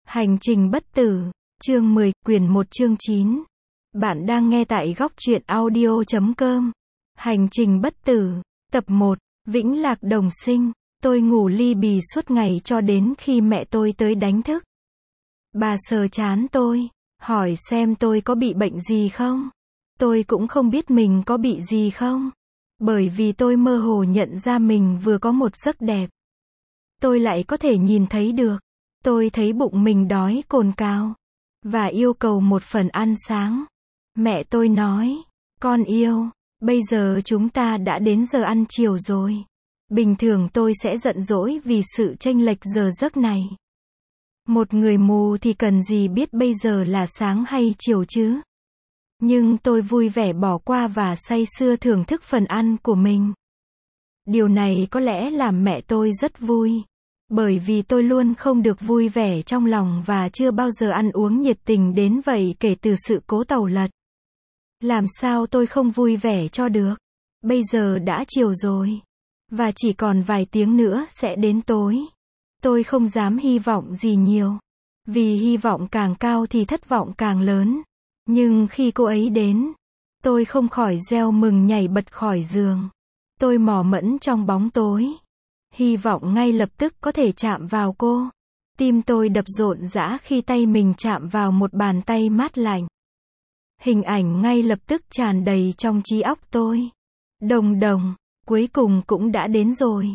Hành trình bất tử, chương 10, quyển 1 chương 9. Bạn đang nghe tại góc truyện audio.com. Hành trình bất tử, tập 1, Vĩnh Lạc Đồng Sinh. Tôi ngủ li bì suốt ngày cho đến khi mẹ tôi tới đánh thức. Bà sờ trán tôi, hỏi xem tôi có bị bệnh gì không. Tôi cũng không biết mình có bị gì không. Bởi vì tôi mơ hồ nhận ra mình vừa có một giấc đẹp. Tôi lại có thể nhìn thấy được. Tôi thấy bụng mình đói cồn cào và yêu cầu một phần ăn sáng. Mẹ tôi nói, con yêu, bây giờ chúng ta đã đến giờ ăn chiều rồi. Bình thường tôi sẽ giận dỗi vì sự chênh lệch giờ giấc này. Một người mù thì cần gì biết bây giờ là sáng hay chiều chứ. Nhưng tôi vui vẻ bỏ qua và say sưa thưởng thức phần ăn của mình. Điều này có lẽ làm mẹ tôi rất vui. Bởi vì tôi luôn không được vui vẻ trong lòng và chưa bao giờ ăn uống nhiệt tình đến vậy kể từ sự cố tàu lật. Làm sao tôi không vui vẻ cho được? Bây giờ đã chiều rồi. Và chỉ còn vài tiếng nữa sẽ đến tối. Tôi không dám hy vọng gì nhiều. Vì hy vọng càng cao thì thất vọng càng lớn. Nhưng khi cô ấy đến, tôi không khỏi reo mừng nhảy bật khỏi giường. Tôi mò mẫm trong bóng tối. Hy vọng ngay lập tức có thể chạm vào cô. Tim tôi đập rộn rã khi tay mình chạm vào một bàn tay mát lạnh. Hình ảnh ngay lập tức tràn đầy trong trí óc tôi. Đồng đồng, cuối cùng cũng đã đến rồi.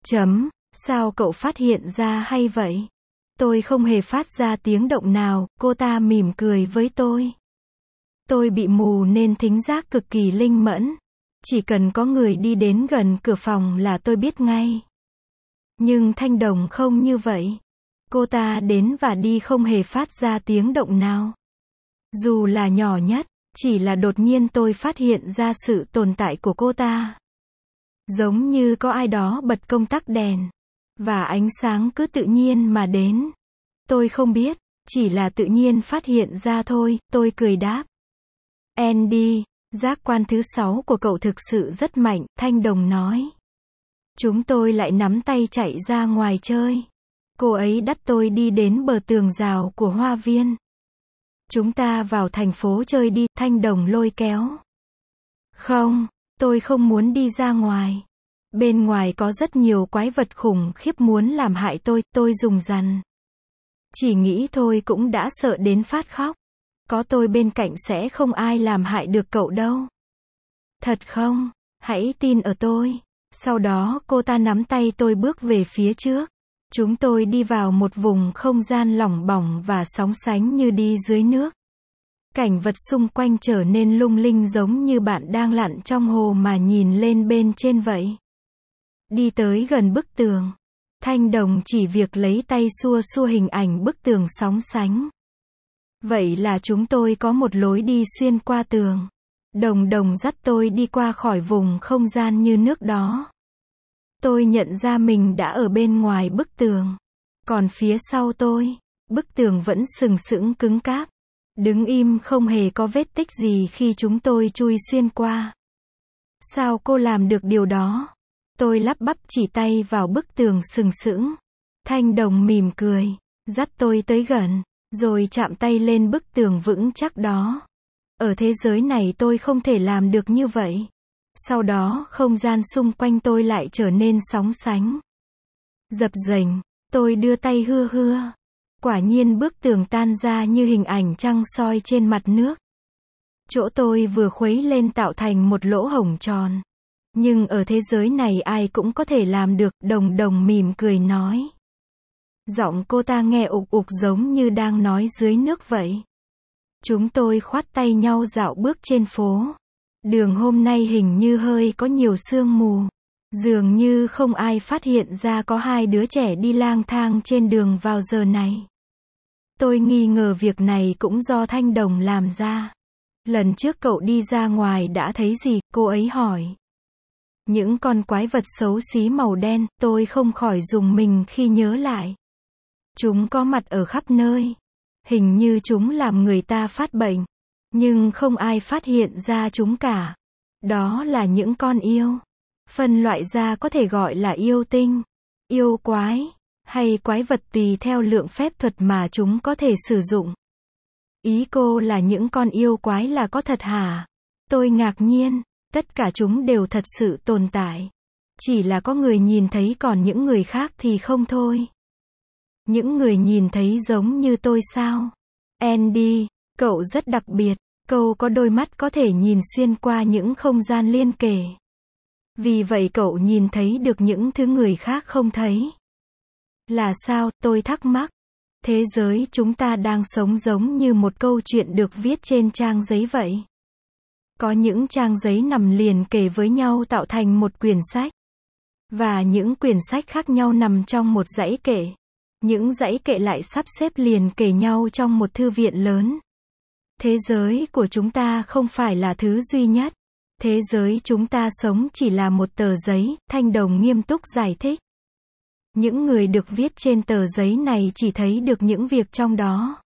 Sao cậu phát hiện ra hay vậy? Tôi không hề phát ra tiếng động nào, cô ta mỉm cười với tôi. Tôi bị mù nên thính giác cực kỳ linh mẫn. Chỉ cần có người đi đến gần cửa phòng là tôi biết ngay. Nhưng Thanh Đồng không như vậy. Cô ta đến và đi không hề phát ra tiếng động nào. Dù là nhỏ nhất, chỉ là đột nhiên tôi phát hiện ra sự tồn tại của cô ta. Giống như có ai đó bật công tắc đèn. Và ánh sáng cứ tự nhiên mà đến. Tôi không biết, chỉ là tự nhiên phát hiện ra thôi, tôi cười đáp. Andy, giác quan thứ 6 của cậu thực sự rất mạnh, Thanh Đồng nói. Chúng tôi lại nắm tay chạy ra ngoài chơi. Cô ấy dắt tôi đi đến bờ tường rào của hoa viên. Chúng ta vào thành phố chơi đi, Thanh Đồng lôi kéo. Không, tôi không muốn đi ra ngoài. Bên ngoài có rất nhiều quái vật khủng khiếp muốn làm hại tôi dùng dằn. Chỉ nghĩ thôi cũng đã sợ đến phát khóc. Có tôi bên cạnh sẽ không ai làm hại được cậu đâu. Thật không? Hãy tin ở tôi. Sau đó cô ta nắm tay tôi bước về phía trước. Chúng tôi đi vào một vùng không gian lỏng bỏng và sóng sánh như đi dưới nước. Cảnh vật xung quanh trở nên lung linh giống như bạn đang lặn trong hồ mà nhìn lên bên trên vậy. Đi tới gần bức tường. Thanh Đồng chỉ việc lấy tay xua xua hình ảnh bức tường sóng sánh. Vậy là chúng tôi có một lối đi xuyên qua tường. Đồng dắt tôi đi qua khỏi vùng không gian như nước đó. Tôi nhận ra mình đã ở bên ngoài bức tường. Còn phía sau tôi, bức tường vẫn sừng sững cứng cáp. Đứng im không hề có vết tích gì khi chúng tôi chui xuyên qua. Sao cô làm được điều đó? Tôi lắp bắp chỉ tay vào bức tường sừng sững. Thanh Đồng mỉm cười, dắt tôi tới gần, rồi chạm tay lên bức tường vững chắc đó. Ở thế giới này tôi không thể làm được như vậy. Sau đó không gian xung quanh tôi lại trở nên sóng sánh. Dập dềnh, tôi đưa tay hưa. Quả nhiên bức tường tan ra như hình ảnh trăng soi trên mặt nước. Chỗ tôi vừa khuấy lên tạo thành một lỗ hổng tròn. Nhưng ở thế giới này ai cũng có thể làm được, Đồng mỉm cười nói. Giọng cô ta nghe ục ục giống như đang nói dưới nước vậy. Chúng tôi khoát tay nhau dạo bước trên phố. Đường hôm nay hình như hơi có nhiều sương mù. Dường như không ai phát hiện ra có hai đứa trẻ đi lang thang trên đường vào giờ này. Tôi nghi ngờ việc này cũng do Thanh Đồng làm ra. Lần trước cậu đi ra ngoài đã thấy gì? Cô ấy hỏi. Những con quái vật xấu xí màu đen, tôi không khỏi rùng mình khi nhớ lại. Chúng có mặt ở khắp nơi. Hình như chúng làm người ta phát bệnh. Nhưng không ai phát hiện ra chúng cả. Đó là những con yêu. Phân loại ra có thể gọi là yêu tinh, yêu quái, hay quái vật tùy theo lượng phép thuật mà chúng có thể sử dụng. Ý cô là những con yêu quái là có thật hả? Tôi ngạc nhiên, tất cả chúng đều thật sự tồn tại. Chỉ là có người nhìn thấy còn những người khác thì không thôi. Những người nhìn thấy giống như tôi sao? Andy, cậu rất đặc biệt, cậu có đôi mắt có thể nhìn xuyên qua những không gian liên kề. Vì vậy cậu nhìn thấy được những thứ người khác không thấy. Là sao, tôi thắc mắc. Thế giới chúng ta đang sống giống như một câu chuyện được viết trên trang giấy vậy. Có những trang giấy nằm liền kề với nhau tạo thành một quyển sách. Và những quyển sách khác nhau nằm trong một dãy kệ. Những dãy kệ lại sắp xếp liền kề nhau trong một thư viện lớn. Thế giới của chúng ta không phải là thứ duy nhất. Thế giới chúng ta sống chỉ là một tờ giấy, Thanh Đồng nghiêm túc giải thích. Những người được viết trên tờ giấy này chỉ thấy được những việc trong đó.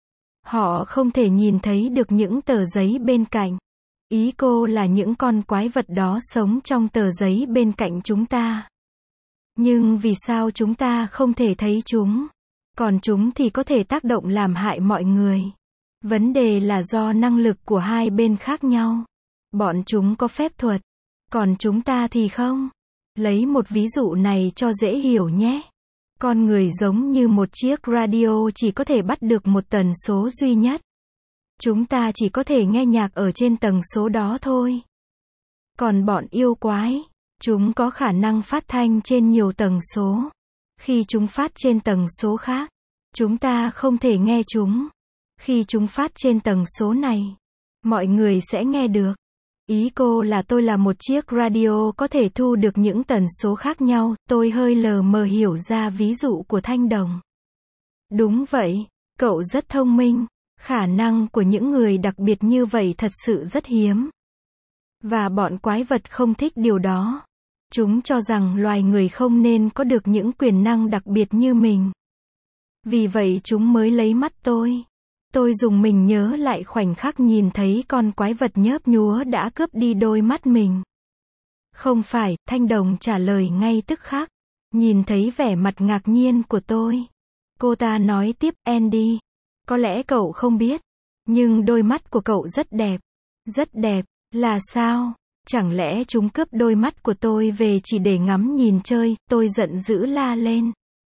Họ không thể nhìn thấy được những tờ giấy bên cạnh. Ý cô là những con quái vật đó sống trong tờ giấy bên cạnh chúng ta. Nhưng vì sao chúng ta không thể thấy chúng? Còn chúng thì có thể tác động làm hại mọi người. Vấn đề là do năng lực của hai bên khác nhau. Bọn chúng có phép thuật, còn chúng ta thì không. Lấy một ví dụ này cho dễ hiểu nhé. Con người giống như một chiếc radio chỉ có thể bắt được một tần số duy nhất. Chúng ta chỉ có thể nghe nhạc ở trên tần số đó thôi. Còn bọn yêu quái, chúng có khả năng phát thanh trên nhiều tần số. Khi chúng phát trên tần số khác, chúng ta không thể nghe chúng. Khi chúng phát trên tần số này, mọi người sẽ nghe được. Ý cô là tôi là một chiếc radio có thể thu được những tần số khác nhau, tôi hơi lờ mờ hiểu ra ví dụ của Thanh Đồng. Đúng vậy, cậu rất thông minh, khả năng của những người đặc biệt như vậy thật sự rất hiếm. Và bọn quái vật không thích điều đó. Chúng cho rằng loài người không nên có được những quyền năng đặc biệt như mình. Vì vậy chúng mới lấy mắt tôi. Tôi dùng mình nhớ lại khoảnh khắc nhìn thấy con quái vật nhớp nhúa đã cướp đi đôi mắt mình. Không phải, Thanh Đồng trả lời ngay tức khắc. Nhìn thấy vẻ mặt ngạc nhiên của tôi. Cô ta nói tiếp, Andy. Có lẽ cậu không biết. Nhưng đôi mắt của cậu rất đẹp. Rất đẹp, là sao? Chẳng lẽ chúng cướp đôi mắt của tôi về chỉ để ngắm nhìn chơi, tôi giận dữ la lên.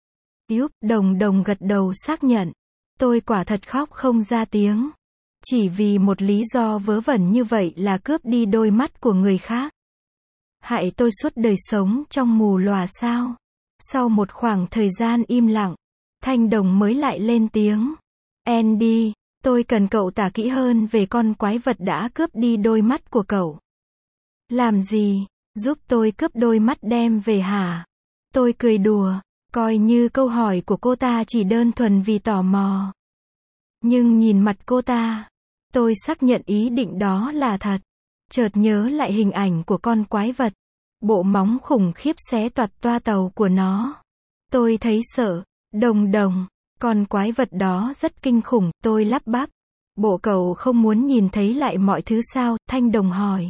Đồng gật đầu xác nhận. Tôi quả thật khóc không ra tiếng. Chỉ vì một lý do vớ vẩn như vậy là cướp đi đôi mắt của người khác. Hại tôi suốt đời sống trong mù lòa sao? Sau một khoảng thời gian im lặng, Thanh Đồng mới lại lên tiếng. Andy, tôi cần cậu tả kỹ hơn về con quái vật đã cướp đi đôi mắt của cậu. Làm gì? Giúp tôi cướp đôi mắt đem về hả? Tôi cười đùa, coi như câu hỏi của cô ta chỉ đơn thuần vì tò mò. Nhưng nhìn mặt cô ta, tôi xác nhận ý định đó là thật. Chợt nhớ lại hình ảnh của con quái vật. Bộ móng khủng khiếp xé toạc toa tàu của nó. Tôi thấy sợ. Đồng, con quái vật đó rất kinh khủng, tôi lắp bắp. Bộ cậu không muốn nhìn thấy lại mọi thứ sao? Thanh Đồng hỏi.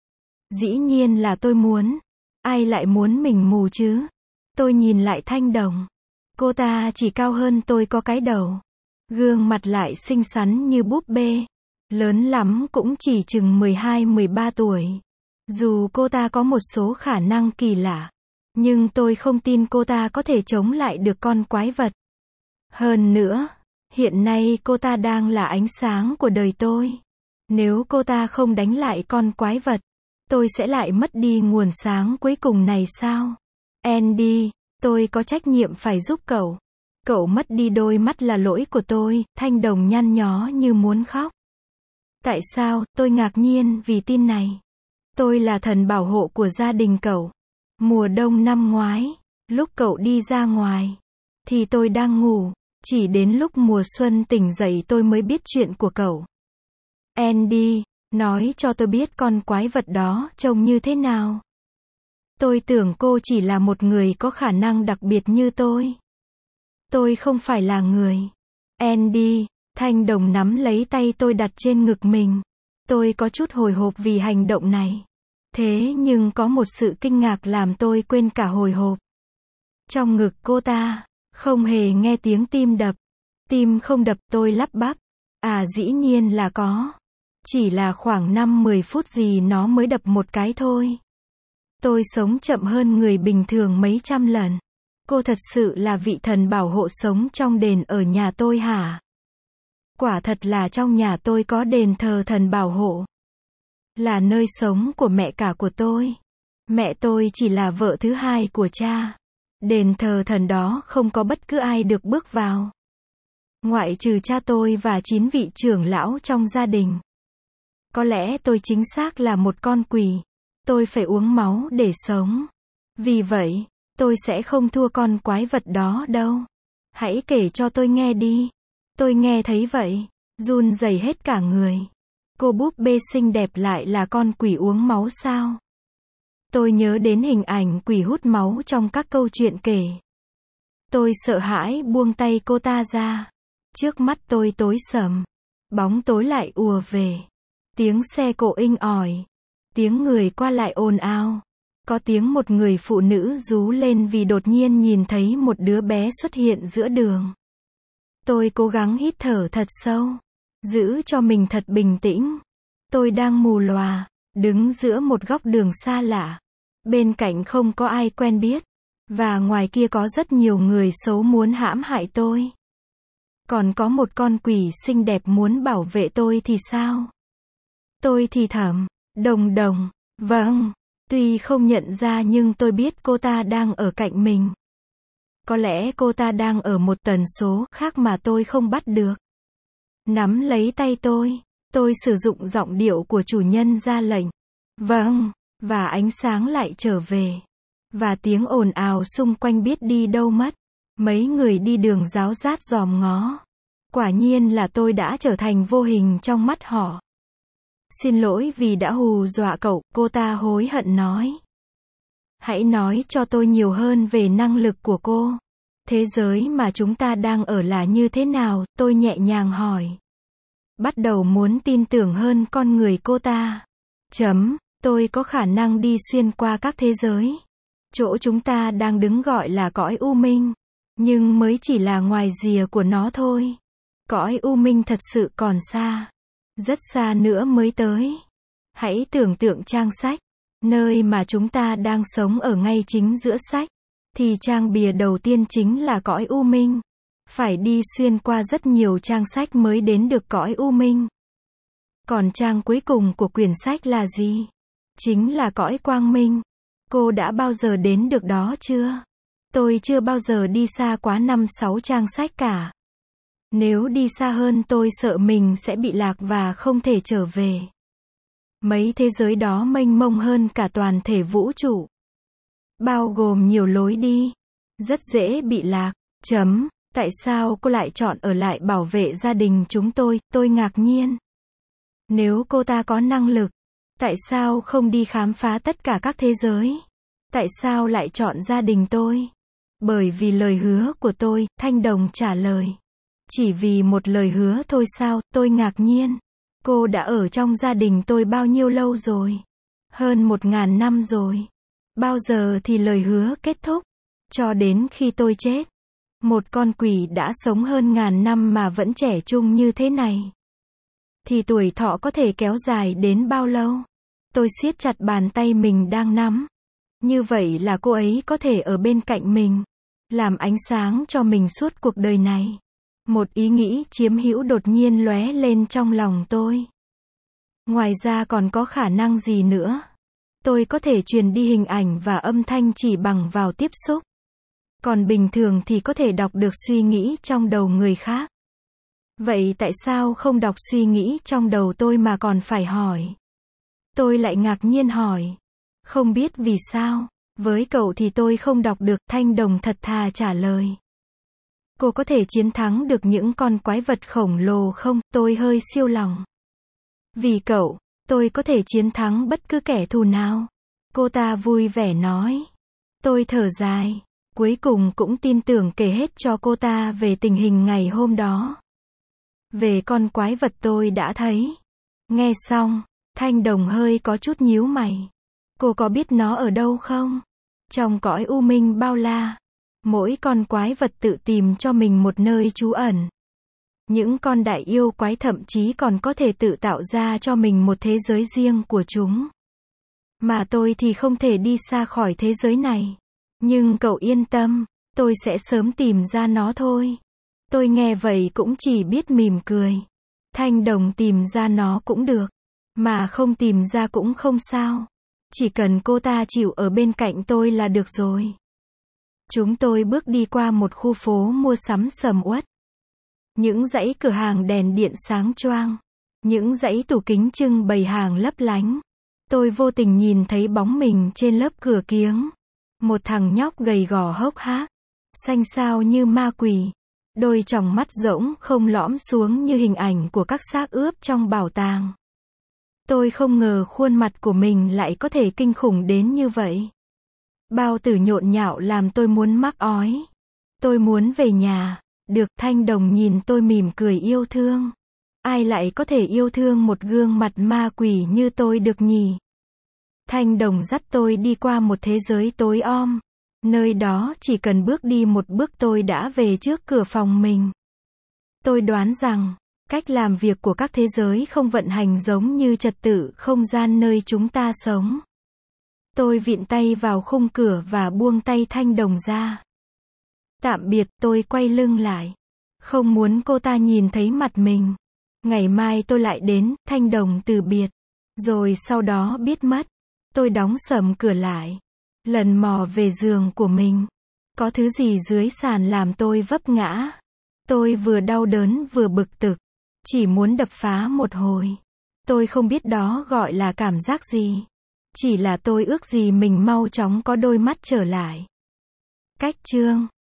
Dĩ nhiên là tôi muốn. Ai lại muốn mình mù chứ? Tôi nhìn lại Thanh Đồng. Cô ta chỉ cao hơn tôi có cái đầu. Gương mặt lại xinh xắn như búp bê. Lớn lắm cũng chỉ chừng 12-13 tuổi. Dù cô ta có một số khả năng kỳ lạ. Nhưng tôi không tin cô ta có thể chống lại được con quái vật. Hơn nữa, hiện nay cô ta đang là ánh sáng của đời tôi. Nếu cô ta không đánh lại con quái vật, tôi sẽ lại mất đi nguồn sáng cuối cùng này sao? Andy, tôi có trách nhiệm phải giúp cậu. Cậu mất đi đôi mắt là lỗi của tôi, Thanh Đồng nhăn nhó như muốn khóc. Tại sao? Tôi ngạc nhiên vì tin này. Tôi là thần bảo hộ của gia đình cậu. Mùa đông năm ngoái, lúc cậu đi ra ngoài, thì tôi đang ngủ. Chỉ đến lúc mùa xuân tỉnh dậy tôi mới biết chuyện của cậu. Andy, nói cho tôi biết con quái vật đó trông như thế nào. Tôi tưởng cô chỉ là một người có khả năng đặc biệt như tôi. Tôi không phải là người. Andy, Thanh Đồng nắm lấy tay tôi đặt trên ngực mình. Tôi có chút hồi hộp vì hành động này. Thế nhưng có một sự kinh ngạc làm tôi quên cả hồi hộp. Trong ngực cô ta, Không hề nghe tiếng tim đập. Tim không đập, tôi lắp bắp. À dĩ nhiên là có. Chỉ là khoảng 5-10 phút gì nó mới đập một cái thôi. Tôi sống chậm hơn người bình thường mấy trăm lần. Cô thật sự là vị thần bảo hộ sống trong đền ở nhà tôi hả? Quả thật là trong nhà tôi có đền thờ thần bảo hộ. Là nơi sống của mẹ cả của tôi. Mẹ tôi chỉ là vợ thứ hai của cha. Đền thờ thần đó không có bất cứ ai được bước vào. Ngoại trừ cha tôi và 9 vị trưởng lão trong gia đình. Có lẽ tôi chính xác là một con quỷ. Tôi phải uống máu để sống. Vì vậy, tôi sẽ không thua con quái vật đó đâu. Hãy kể cho tôi nghe đi. Tôi nghe thấy vậy, run rẩy hết cả người. Cô búp bê xinh đẹp lại là con quỷ uống máu sao? Tôi nhớ đến hình ảnh quỷ hút máu trong các câu chuyện kể. Tôi sợ hãi buông tay cô ta ra. Trước mắt tôi tối sầm. Bóng tối lại ùa về. Tiếng xe cộ inh ỏi. Tiếng người qua lại ồn ào. Có tiếng một người phụ nữ rú lên vì đột nhiên nhìn thấy một đứa bé xuất hiện giữa đường. Tôi cố gắng hít thở thật sâu. Giữ cho mình thật bình tĩnh. Tôi đang mù lòa, đứng giữa một góc đường xa lạ. Bên cạnh không có ai quen biết. Và ngoài kia có rất nhiều người xấu muốn hãm hại tôi. Còn có một con quỷ xinh đẹp muốn bảo vệ tôi thì sao? Tôi thì thầm, Đồng Đồng, vâng. Tuy không nhận ra nhưng tôi biết cô ta đang ở cạnh mình. Có lẽ cô ta đang ở một tần số khác mà tôi không bắt được. Nắm lấy tay tôi sử dụng giọng điệu của chủ nhân ra lệnh. Vâng, và ánh sáng lại trở về. Và tiếng ồn ào xung quanh biết đi đâu mất. Mấy người đi đường ráo rát dòm ngó. Quả nhiên là tôi đã trở thành vô hình trong mắt họ. Xin lỗi vì đã hù dọa cậu, cô ta hối hận nói. Hãy nói cho tôi nhiều hơn về năng lực của cô. Thế giới mà chúng ta đang ở là như thế nào, tôi nhẹ nhàng hỏi. Bắt đầu muốn tin tưởng hơn con người cô ta. Tôi có khả năng đi xuyên qua các thế giới. Chỗ chúng ta đang đứng gọi là cõi u minh. Nhưng mới chỉ là ngoài rìa của nó thôi. Cõi u minh thật sự còn xa. Rất xa nữa mới tới. Hãy tưởng tượng trang sách. Nơi mà chúng ta đang sống ở ngay chính giữa sách. Thì trang bìa đầu tiên chính là cõi u minh. Phải đi xuyên qua rất nhiều trang sách mới đến được cõi u minh. Còn trang cuối cùng của quyển sách là gì? Chính là cõi quang minh. Cô đã bao giờ đến được đó chưa? Tôi chưa bao giờ đi xa quá 5-6 trang sách cả. Nếu đi xa hơn tôi sợ mình sẽ bị lạc và không thể trở về. Mấy thế giới đó mênh mông hơn cả toàn thể vũ trụ. Bao gồm nhiều lối đi. Rất dễ bị lạc. Tại sao cô lại chọn ở lại bảo vệ gia đình chúng tôi ngạc nhiên. Nếu cô ta có năng lực, tại sao không đi khám phá tất cả các thế giới? Tại sao lại chọn gia đình tôi? Bởi vì lời hứa của tôi, Thanh Đồng trả lời. Chỉ vì một lời hứa thôi sao, tôi ngạc nhiên. Cô đã ở trong gia đình tôi bao nhiêu lâu rồi? Hơn 1000 năm rồi. Bao giờ thì lời hứa kết thúc? Cho đến khi tôi chết. Một con quỷ đã sống hơn 1000 năm mà vẫn trẻ trung như thế này. Thì tuổi thọ có thể kéo dài đến bao lâu? Tôi siết chặt bàn tay mình đang nắm. Như vậy là cô ấy có thể ở bên cạnh mình. Làm ánh sáng cho mình suốt cuộc đời này. Một ý nghĩ chiếm hữu đột nhiên lóe lên trong lòng tôi. Ngoài ra còn có khả năng gì nữa? Tôi có thể truyền đi hình ảnh và âm thanh chỉ bằng vào tiếp xúc. Còn bình thường thì có thể đọc được suy nghĩ trong đầu người khác. Vậy tại sao không đọc suy nghĩ trong đầu tôi mà còn phải hỏi? Tôi lại ngạc nhiên hỏi. Không biết vì sao. Với cậu thì tôi không đọc được, Thanh Đồng thật thà trả lời. Cô có thể chiến thắng được những con quái vật khổng lồ không? Tôi hơi siêu lòng. Vì cậu, tôi có thể chiến thắng bất cứ kẻ thù nào. Cô ta vui vẻ nói. Tôi thở dài. Cuối cùng cũng tin tưởng kể hết cho cô ta về tình hình ngày hôm đó. Về con quái vật tôi đã thấy. Nghe xong, Thanh Đồng hơi có chút nhíu mày. Cô có biết nó ở đâu không? Trong cõi u minh bao la. Mỗi con quái vật tự tìm cho mình một nơi trú ẩn. Những con đại yêu quái thậm chí còn có thể tự tạo ra cho mình một thế giới riêng của chúng. Mà tôi thì không thể đi xa khỏi thế giới này. Nhưng cậu yên tâm, tôi sẽ sớm tìm ra nó thôi. Tôi nghe vậy cũng chỉ biết mỉm cười. Thanh Đồng tìm ra nó cũng được. Mà không tìm ra cũng không sao. Chỉ cần cô ta chịu ở bên cạnh tôi là được rồi. Chúng tôi bước đi qua một khu phố mua sắm sầm uất. Những dãy cửa hàng đèn điện sáng choang. Những dãy tủ kính trưng bày hàng lấp lánh. Tôi vô tình nhìn thấy bóng mình trên lớp cửa kiếng. Một thằng nhóc gầy gò hốc hác. Xanh xao như ma quỷ. Đôi tròng mắt rỗng không lõm xuống như hình ảnh của các xác ướp trong bảo tàng. Tôi không ngờ khuôn mặt của mình lại có thể kinh khủng đến như vậy. Bao tử nhộn nhạo làm tôi muốn mắc ói. Tôi muốn về nhà. Được, Thanh Đồng nhìn tôi mỉm cười yêu thương. Ai lại có thể yêu thương một gương mặt ma quỷ như tôi được nhỉ? Thanh Đồng dắt tôi đi qua một thế giới tối om. Nơi đó chỉ cần bước đi một bước tôi đã về trước cửa phòng mình. Tôi đoán rằng, cách làm việc của các thế giới không vận hành giống như trật tự không gian nơi chúng ta sống. Tôi vịn tay vào khung cửa và buông tay Thanh Đồng ra. Tạm biệt, tôi quay lưng lại. Không muốn cô ta nhìn thấy mặt mình. Ngày mai tôi lại đến, Thanh Đồng từ biệt. Rồi sau đó biết mất. Tôi đóng sầm cửa lại. Lần mò về giường của mình. Có thứ gì dưới sàn làm tôi vấp ngã. Tôi vừa đau đớn vừa bực tức. Chỉ muốn đập phá một hồi. Tôi không biết đó gọi là cảm giác gì. Chỉ là tôi ước gì mình mau chóng có đôi mắt trở lại. Cách chương